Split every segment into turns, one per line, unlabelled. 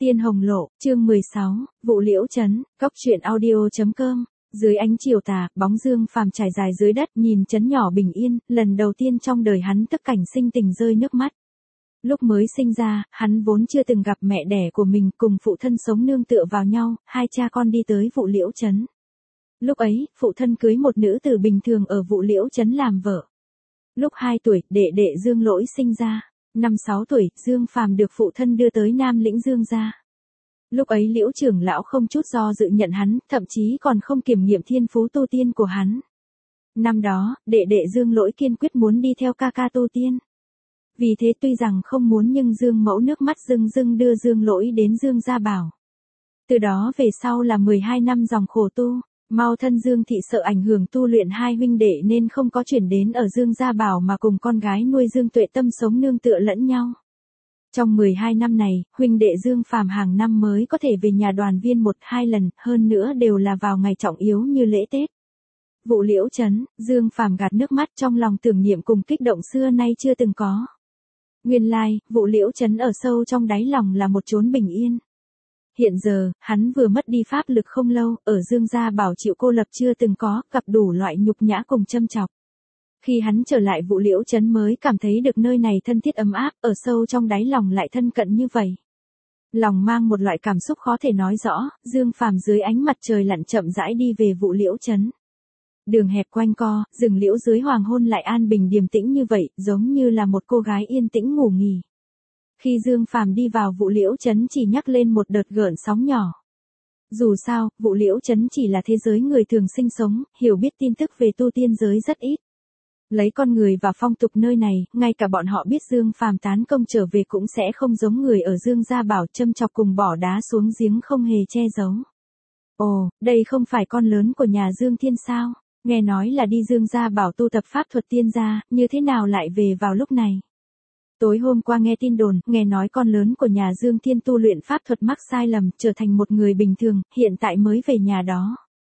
Tiên Hồng Lộ, chương 16, Vụ Liễu Trấn, Góc truyện audio.com. Dưới ánh chiều tà, bóng Dương Phàm trải dài dưới đất, nhìn trấn nhỏ bình yên, lần đầu tiên trong đời hắn tức cảnh sinh tình rơi nước mắt. Lúc mới sinh ra, hắn vốn chưa từng gặp mẹ đẻ của mình, cùng phụ thân sống nương tựa vào nhau, hai cha con đi tới Vụ Liễu Trấn. Lúc ấy, phụ thân cưới một nữ tử bình thường ở Vụ Liễu Trấn làm vợ. Lúc 2 tuổi, đệ Dương Lỗi sinh ra. Năm 6 tuổi, Dương Phàm được phụ thân đưa tới Nam Lĩnh Dương gia. Lúc ấy Liễu trưởng lão không chút do dự nhận hắn, thậm chí còn không kiểm nghiệm thiên phú tu tiên của hắn. Năm đó, đệ Dương Lỗi kiên quyết muốn đi theo ca ca tu tiên. Vì thế tuy rằng không muốn nhưng Dương Mẫu nước mắt rưng rưng đưa Dương Lỗi đến Dương gia bảo. Từ đó về sau là 12 năm dòng khổ tu. Mau thân Dương Thị sợ ảnh hưởng tu luyện hai huynh đệ nên không có chuyển đến ở Dương gia bảo mà cùng con gái nuôi Dương Tuệ Tâm sống nương tựa lẫn nhau. Trong 12 năm này, huynh đệ Dương Phàm hàng năm mới có thể về nhà đoàn viên 1-2 lần, hơn nữa đều là vào ngày trọng yếu như lễ Tết. Vụ Liễu Trấn, Dương Phàm gạt nước mắt trong lòng tưởng niệm cùng kích động xưa nay chưa từng có. Nguyên lai, Vụ Liễu Trấn ở sâu trong đáy lòng là một chốn bình yên. Hiện giờ, hắn vừa mất đi pháp lực không lâu, ở Dương gia bảo chịu cô lập chưa từng có, gặp đủ loại nhục nhã cùng châm chọc. Khi hắn trở lại Vụ Liễu Trấn mới cảm thấy được nơi này thân thiết ấm áp, ở sâu trong đáy lòng lại thân cận như vậy. Lòng mang một loại cảm xúc khó thể nói rõ, Dương Phàm dưới ánh mặt trời lặn chậm rãi đi về Vụ Liễu Trấn. Đường hẹp quanh co, rừng liễu dưới hoàng hôn lại an bình điềm tĩnh như vậy, giống như là một cô gái yên tĩnh ngủ nghỉ. Khi Dương Phàm đi vào Vụ Liễu Trấn chỉ nhắc lên một đợt gợn sóng nhỏ. Dù sao, Vụ Liễu Trấn chỉ là thế giới người thường sinh sống, hiểu biết tin tức về tu tiên giới rất ít. Lấy con người và phong tục nơi này, ngay cả bọn họ biết Dương Phàm tán công trở về cũng sẽ không giống người ở Dương gia bảo châm chọc cùng bỏ đá xuống giếng không hề che giấu. Ồ, đây không phải con lớn của nhà Dương Thiên sao? Nghe nói là đi Dương gia bảo tu tập pháp thuật tiên gia, như thế nào lại về vào lúc này? Tối hôm qua nghe tin đồn, nghe nói con lớn của nhà Dương Thiên tu luyện pháp thuật mắc sai lầm, trở thành một người bình thường, hiện tại mới về nhà đó.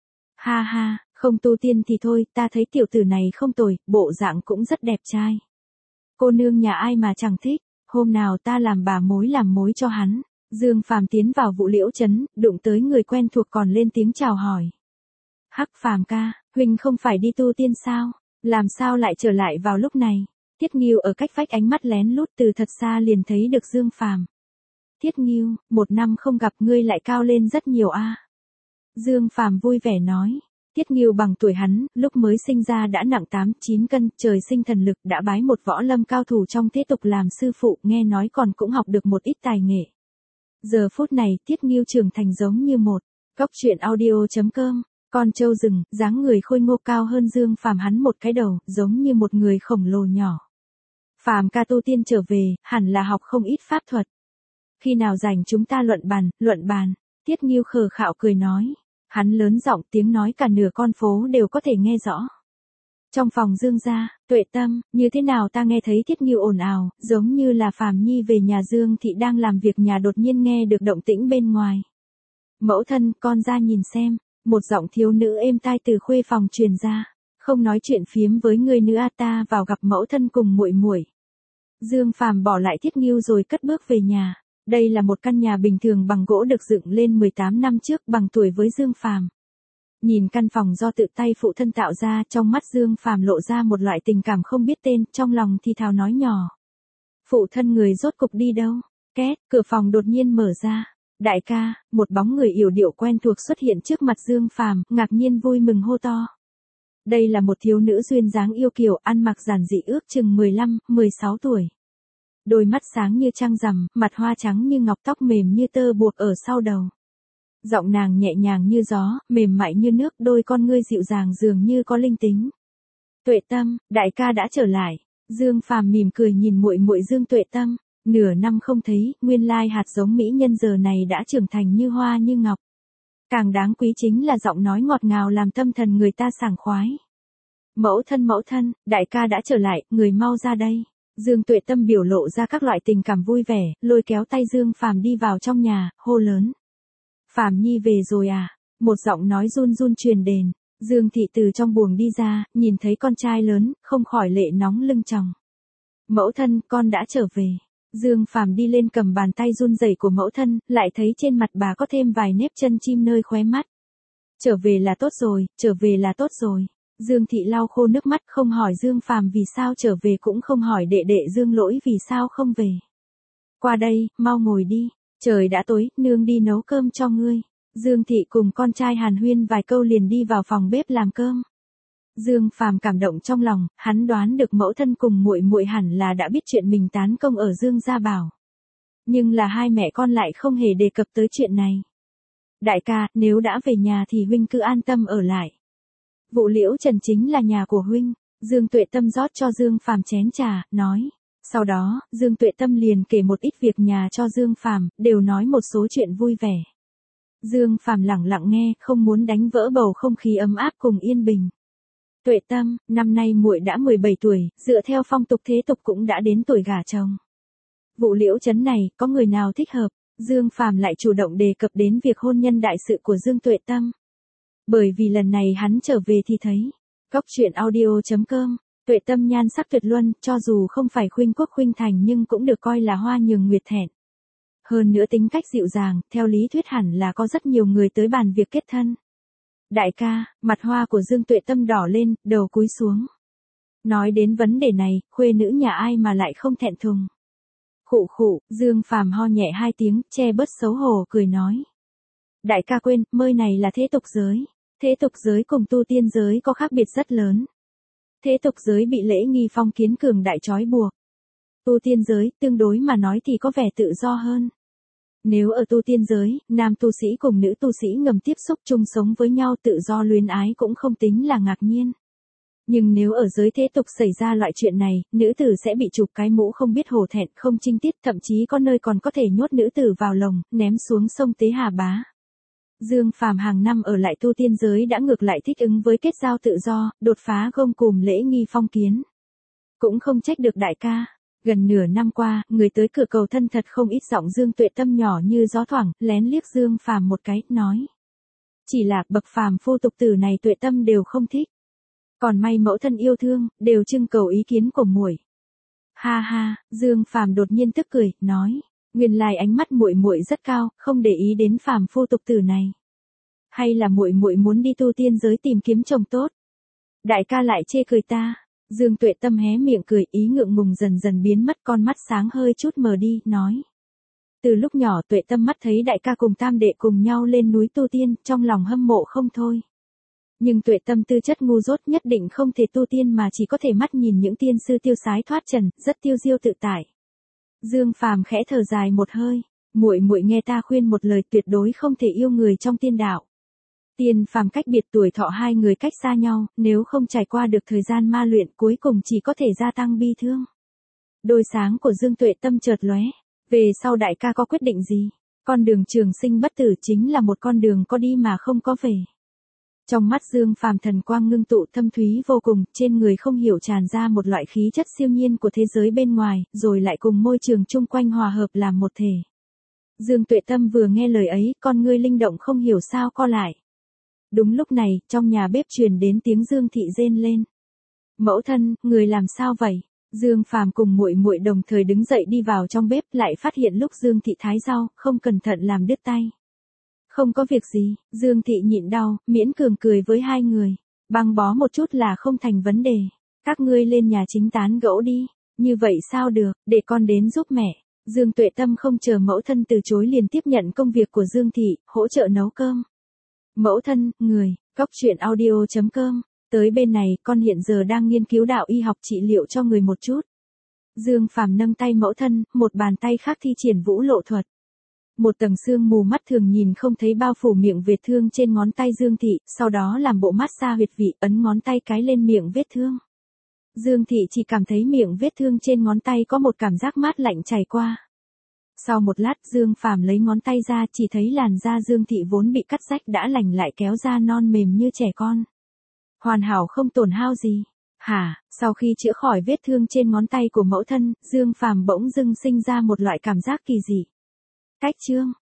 Ha ha, không tu tiên thì thôi, ta thấy tiểu tử này không tồi, bộ dạng cũng rất đẹp trai. Cô nương nhà ai mà chẳng thích, hôm nào ta làm mối cho hắn. Dương Phàm tiến vào Vụ Liễu Trấn, đụng tới người quen thuộc còn lên tiếng chào hỏi. Hắc Phàm ca, huynh không phải đi tu tiên sao? Làm sao lại trở lại vào lúc này? Tiết Nghiêu ở cách vách ánh mắt lén lút từ thật xa liền thấy được Dương Phàm. Tiết Nghiêu, 1 năm không gặp ngươi lại cao lên rất nhiều a. Dương Phàm vui vẻ nói. Tiết Nghiêu bằng tuổi hắn, lúc mới sinh ra đã nặng 8-9 cân, trời sinh thần lực, đã bái một võ lâm cao thủ trong thế tục làm sư phụ, nghe nói còn cũng học được một ít tài nghệ. Giờ phút này, Tiết Nghiêu trưởng thành giống như một góc truyện audio.com. Con trâu rừng, dáng người khôi ngô cao hơn Dương Phàm hắn một cái đầu, giống như một người khổng lồ nhỏ. Phàm ca tu tiên trở về, hẳn là học không ít pháp thuật. Khi nào rảnh chúng ta luận bàn. Tiết Nghiêu khờ khạo cười nói. Hắn lớn giọng, tiếng nói cả nửa con phố đều có thể nghe rõ. Trong phòng Dương gia, Tuệ Tâm, như thế nào ta nghe thấy Tiết Nghiêu ồn ào, giống như là Phàm Nhi về nhà Dương Thị đang làm việc nhà đột nhiên nghe được động tĩnh bên ngoài. Mẫu thân, con ra nhìn xem. Một giọng thiếu nữ êm tai từ khuê phòng truyền ra. Không nói chuyện phiếm với ngươi nữa, ta vào gặp mẫu thân cùng muội muội. Dương Phàm bỏ lại Tiết Nghiêu rồi cất bước về nhà. Đây là một căn nhà bình thường bằng gỗ được dựng lên 18 năm trước, bằng tuổi với Dương Phàm. Nhìn căn phòng do tự tay phụ thân tạo ra, trong mắt Dương Phàm lộ ra một loại tình cảm không biết tên, trong lòng thì thào nói nhỏ. Phụ thân người rốt cục đi đâu? Két, cửa phòng đột nhiên mở ra. Đại ca, một bóng người yểu điệu quen thuộc xuất hiện trước mặt Dương Phàm, ngạc nhiên vui mừng hô to. Đây là một thiếu nữ duyên dáng yêu kiều, ăn mặc giản dị ước chừng 15-16 tuổi. Đôi mắt sáng như trăng rằm, mặt hoa trắng như ngọc, tóc mềm như tơ buộc ở sau đầu. Giọng nàng nhẹ nhàng như gió, mềm mại như nước, đôi con ngươi dịu dàng dường như có linh tính. Tuệ Tâm, đại ca đã trở lại. Dương Phàm mỉm cười nhìn muội muội Dương Tuệ Tâm. Nửa năm không thấy, nguyên lai hạt giống mỹ nhân giờ này đã trưởng thành như hoa như ngọc. Càng đáng quý chính là giọng nói ngọt ngào làm tâm thần người ta sảng khoái. Mẫu thân, đại ca đã trở lại, người mau ra đây. Dương Tuệ Tâm biểu lộ ra các loại tình cảm vui vẻ, lôi kéo tay Dương Phàm đi vào trong nhà, hô lớn. Phàm Nhi về rồi à? Một giọng nói run run truyền đến. Dương Thị từ trong buồng đi ra, nhìn thấy con trai lớn, không khỏi lệ nóng lưng tròng. Mẫu thân, con đã trở về. Dương Phàm đi lên cầm bàn tay run rẩy của mẫu thân, lại thấy trên mặt bà có thêm vài nếp chân chim nơi khóe mắt. Trở về là tốt rồi, trở về là tốt rồi. Dương Thị lau khô nước mắt, không hỏi Dương Phàm vì sao trở về, cũng không hỏi đệ đệ Dương Lỗi vì sao không về. Qua đây, mau ngồi đi, trời đã tối, nương đi nấu cơm cho ngươi. Dương Thị cùng con trai hàn huyên vài câu liền đi vào phòng bếp làm cơm. Dương Phàm cảm động trong lòng, hắn đoán được mẫu thân cùng muội muội hẳn là đã biết chuyện mình tán công ở Dương Gia Bảo. Nhưng là hai mẹ con lại không hề đề cập tới chuyện này. Đại ca, nếu đã về nhà thì huynh cứ an tâm ở lại. Vụ Liễu Trần chính là nhà của huynh. Dương Tuệ Tâm rót cho Dương Phàm chén trà, nói. Sau đó, Dương Tuệ Tâm liền kể một ít việc nhà cho Dương Phàm, đều nói một số chuyện vui vẻ. Dương Phàm lặng lặng nghe, không muốn đánh vỡ bầu không khí ấm áp cùng yên bình. Tuệ Tâm, năm nay muội đã 17 tuổi, dựa theo phong tục thế tục cũng đã đến tuổi gả chồng. Vụ Liễu trấn này, có người nào thích hợp? Dương Phàm lại chủ động đề cập đến việc hôn nhân đại sự của Dương Tuệ Tâm. Bởi vì lần này hắn trở về thì thấy. Góc truyện audio.com, Tuệ Tâm nhan sắc tuyệt luân, cho dù không phải khuynh quốc khuynh thành nhưng cũng được coi là hoa nhường nguyệt thẹn. Hơn nữa tính cách dịu dàng, theo lý thuyết hẳn là có rất nhiều người tới bàn việc kết thân. Đại ca, mặt hoa của Dương Tuệ Tâm đỏ lên, đầu cúi xuống. Nói đến vấn đề này, khuê nữ nhà ai mà lại không thẹn thùng. Khụ khụ, Dương Phàm ho nhẹ hai tiếng, che bớt xấu hổ cười nói. Đại ca quên, mơi này là thế tục giới. Thế tục giới cùng tu tiên giới có khác biệt rất lớn. Thế tục giới bị lễ nghi phong kiến cường đại trói buộc. Tu tiên giới, tương đối mà nói thì có vẻ tự do hơn. Nếu ở tu tiên giới, nam tu sĩ cùng nữ tu sĩ ngầm tiếp xúc chung sống với nhau tự do luyến ái cũng không tính là ngạc nhiên. Nhưng nếu ở giới thế tục xảy ra loại chuyện này, nữ tử sẽ bị chụp cái mũ không biết hổ thẹn, không chinh tiết, thậm chí có nơi còn có thể nhốt nữ tử vào lồng, ném xuống sông Tế Hà Bá. Dương Phàm hàng năm ở lại tu tiên giới đã ngược lại thích ứng với kết giao tự do, đột phá gông cùm lễ nghi phong kiến. Cũng không trách được đại ca. Gần nửa năm qua, người tới cửa cầu thân thật không ít, giọng Dương Tuệ Tâm nhỏ như gió thoảng, lén liếc Dương Phàm một cái, nói. Chỉ là bậc phàm phu tục tử này Tuệ Tâm đều không thích. Còn may mẫu thân yêu thương, đều trưng cầu ý kiến của muội. Ha ha, Dương Phàm đột nhiên tức cười, nói. Nguyên lai ánh mắt muội muội rất cao, không để ý đến phàm phu tục tử này. Hay là muội muội muốn đi tu tiên giới tìm kiếm chồng tốt? Đại ca lại chê cười ta. Dương Tuệ Tâm hé miệng cười, ý ngượng ngùng dần dần biến mất, con mắt sáng hơi chút mờ đi, nói. Từ lúc nhỏ Tuệ Tâm mắt thấy đại ca cùng tam đệ cùng nhau lên núi tu tiên, trong lòng hâm mộ không thôi. Nhưng Tuệ Tâm tư chất ngu dốt, nhất định không thể tu tiên mà chỉ có thể mắt nhìn những tiên sư tiêu sái thoát trần, rất tiêu diêu tự tại. Dương Phàm khẽ thở dài một hơi, muội muội nghe ta khuyên một lời, tuyệt đối không thể yêu người trong tiên đạo. Tiên phàm cách biệt, tuổi thọ hai người cách xa nhau, nếu không trải qua được thời gian ma luyện cuối cùng chỉ có thể gia tăng bi thương. Đôi sáng của Dương Tuệ Tâm chợt lóe, về sau đại ca có quyết định gì? Con đường trường sinh bất tử chính là một con đường có đi mà không có về. Trong mắt Dương Phàm thần quang ngưng tụ, thâm thúy vô cùng, trên người không hiểu tràn ra một loại khí chất siêu nhiên của thế giới bên ngoài, rồi lại cùng môi trường chung quanh hòa hợp làm một thể. Dương Tuệ Tâm vừa nghe lời ấy, con ngươi linh động không hiểu sao co lại. Đúng lúc này, trong nhà bếp truyền đến tiếng Dương Thị rên lên. Mẫu thân, người làm sao vậy? Dương Phàm cùng muội muội đồng thời đứng dậy đi vào trong bếp, lại phát hiện lúc Dương Thị thái rau, không cẩn thận làm đứt tay. Không có việc gì, Dương Thị nhịn đau, miễn cường cười với hai người. Băng bó một chút là không thành vấn đề. Các ngươi lên nhà chính tán gẫu đi. Như vậy sao được, để con đến giúp mẹ. Dương Tuệ Tâm không chờ mẫu thân từ chối liền tiếp nhận công việc của Dương Thị, hỗ trợ nấu cơm. Mẫu thân, người, góc truyện audio.com, tới bên này, con hiện giờ đang nghiên cứu đạo y học trị liệu cho người một chút. Dương Phàm nâng tay mẫu thân, một bàn tay khác thi triển vũ lộ thuật. Một tầng sương mù mắt thường nhìn không thấy bao phủ miệng vết thương trên ngón tay Dương Thị, sau đó làm bộ massage huyệt vị, ấn ngón tay cái lên miệng vết thương. Dương Thị chỉ cảm thấy miệng vết thương trên ngón tay có một cảm giác mát lạnh chảy qua. Sau một lát Dương Phàm lấy ngón tay ra, chỉ thấy làn da Dương Thị vốn bị cắt rách đã lành lại, kéo ra non mềm như trẻ con. Hoàn hảo không tổn hao gì. Hả, sau khi chữa khỏi vết thương trên ngón tay của mẫu thân, Dương Phàm bỗng dưng sinh ra một loại cảm giác kỳ dị. Cách chương